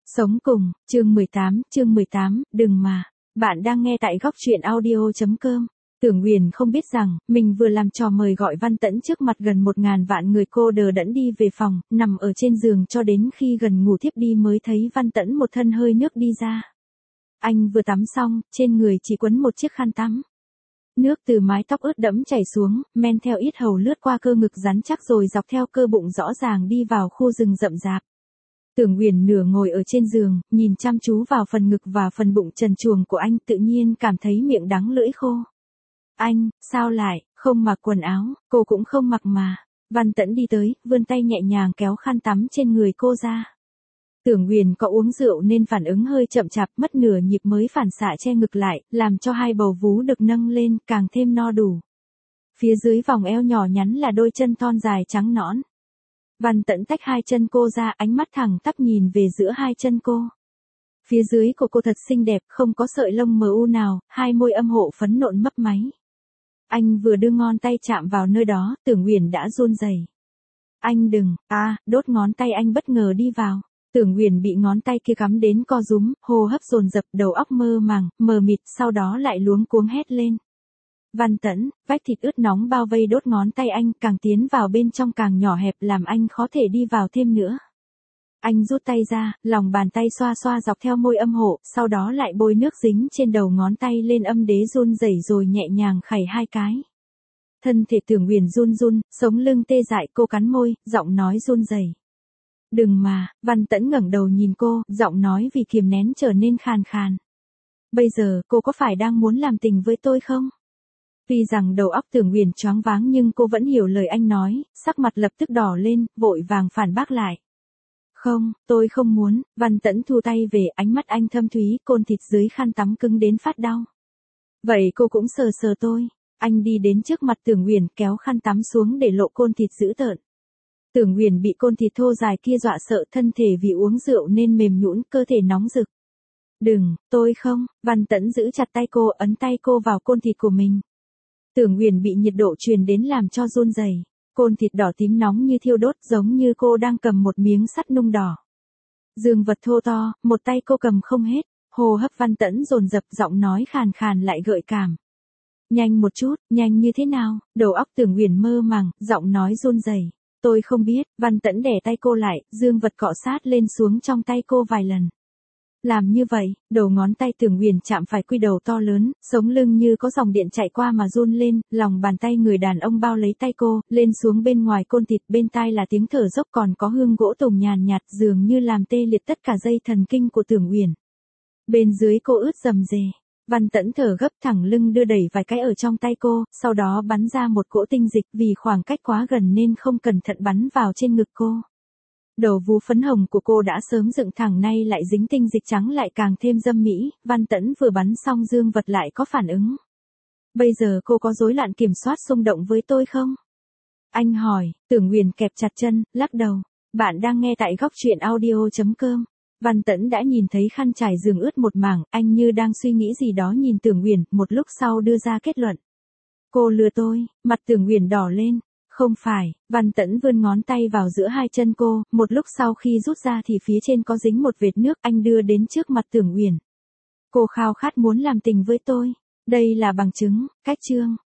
Sống cùng, chương 18, đừng mà. Bạn đang nghe tại góc truyện audio.com. Tưởng Huyền không biết rằng, mình vừa làm trò mời gọi Văn Tẫn trước mặt gần 1.000 vạn người, cô đờ đẫn đi về phòng, nằm ở trên giường cho đến khi gần ngủ thiếp đi mới thấy Văn Tẫn một thân hơi nước đi ra. Anh vừa tắm xong, trên người chỉ quấn một chiếc khăn tắm. Nước từ mái tóc ướt đẫm chảy xuống, men theo yết hầu lướt qua cơ ngực rắn chắc rồi dọc theo cơ bụng rõ ràng đi vào khu rừng rậm rạp. Tưởng Huyền nửa ngồi ở trên giường, nhìn chăm chú vào phần ngực và phần bụng trần truồng của anh, tự nhiên cảm thấy miệng đắng lưỡi khô. Anh, sao lại, không mặc quần áo, cô cũng không mặc mà. Văn Tẫn đi tới, vươn tay nhẹ nhàng kéo khăn tắm trên người cô ra. Tưởng Huyền có uống rượu nên phản ứng hơi chậm chạp, mất nửa nhịp mới phản xạ che ngực lại, làm cho hai bầu vú được nâng lên, càng thêm no đủ. Phía dưới vòng eo nhỏ nhắn là đôi chân thon dài trắng nõn. Văn Tẫn tách hai chân cô ra, ánh mắt thẳng tắp nhìn về giữa hai chân cô. Phía dưới của cô thật xinh đẹp, không có sợi lông mờ u nào, hai môi âm hộ phấn nộn mấp máy. Anh vừa đưa ngón tay chạm vào nơi đó, Tưởng Huyền đã run rẩy. Anh đừng, đốt ngón tay anh bất ngờ đi vào. Tưởng Huyền bị ngón tay kia cắm đến co rúm, hô hấp dồn dập, đầu óc mơ màng, mờ mịt, sau đó lại luống cuống hét lên. Văn Tẫn, vách thịt ướt nóng bao vây đốt ngón tay anh, càng tiến vào bên trong càng nhỏ hẹp, làm anh khó thể đi vào thêm nữa. Anh rút tay ra, lòng bàn tay xoa xoa dọc theo môi âm hộ, sau đó lại bôi nước dính trên đầu ngón tay lên âm đế, run rẩy rồi nhẹ nhàng khẩy hai cái. Thân thể Tưởng Huyền run run, sống lưng tê dại, cô cắn môi, giọng nói run rẩy. Đừng mà. Văn Tẫn ngẩng đầu nhìn cô, giọng nói vì kiềm nén trở nên khàn khàn. Bây giờ, cô có phải đang muốn làm tình với tôi không? Tuy rằng đầu óc Tưởng Huyền choáng váng nhưng cô vẫn hiểu lời anh nói, sắc mặt lập tức đỏ lên, vội vàng phản bác lại. Không, tôi không muốn. Văn Tẫn thu tay về, ánh mắt anh thâm thúy, côn thịt dưới khăn tắm cứng đến phát đau. Vậy cô cũng sờ sờ tôi. Anh đi đến trước mặt Tưởng Huyền, kéo khăn tắm xuống để lộ côn thịt dữ tợn. Tưởng Huyền bị côn thịt thô dài kia dọa sợ, thân thể vì uống rượu nên mềm nhũn, cơ thể nóng rực. Đừng, tôi không. Văn Tẫn giữ chặt tay cô, ấn tay cô vào côn thịt của mình. Tưởng Huyền bị nhiệt độ truyền đến làm cho run rẩy. Côn thịt đỏ tím nóng như thiêu đốt, giống như cô đang cầm một miếng sắt nung đỏ. Dương vật thô to, một tay cô cầm không hết. Hô hấp Văn Tẫn dồn dập, giọng nói khàn khàn lại gợi cảm. Nhanh một chút, nhanh như thế nào? Đầu óc Tưởng Huyền mơ màng, giọng nói run rẩy. Tôi không biết. Văn Tẫn đè tay cô lại, dương vật cọ sát lên xuống trong tay cô vài lần. Làm như vậy, đầu ngón tay Tưởng Huyền chạm phải quy đầu to lớn, sống lưng như có dòng điện chạy qua mà run lên, lòng bàn tay người đàn ông bao lấy tay cô, lên xuống bên ngoài côn thịt, bên tai là tiếng thở dốc, còn có hương gỗ tùng nhàn nhạt, dường như làm tê liệt tất cả dây thần kinh của Tưởng Huyền. Bên dưới cô ướt rầm rề. Văn Tẫn thở gấp, thẳng lưng đưa đẩy vài cái ở trong tay cô, sau đó bắn ra một cỗ tinh dịch, vì khoảng cách quá gần nên không cẩn thận bắn vào trên ngực cô. Đầu vú phấn hồng của cô đã sớm dựng thẳng, nay lại dính tinh dịch trắng lại càng thêm dâm mỹ. Văn Tẫn vừa bắn xong dương vật lại có phản ứng. Bây giờ cô có rối loạn kiểm soát xung động với tôi không? Anh hỏi. Tưởng Huyền kẹp chặt chân, lắc đầu. Bạn đang nghe tại góc truyện audio.com. Văn Tẫn đã nhìn thấy khăn trải giường ướt một mảng, anh như đang suy nghĩ gì đó nhìn Tưởng Huyền, một lúc sau đưa ra kết luận. Cô lừa tôi. Mặt Tưởng Huyền đỏ lên. Không phải. Văn Tẫn vươn ngón tay vào giữa hai chân cô, một lúc sau khi rút ra thì phía trên có dính một vệt nước, anh đưa đến trước mặt Tưởng Huyền. Cô khao khát muốn làm tình với tôi. Đây là bằng chứng. Cách chương.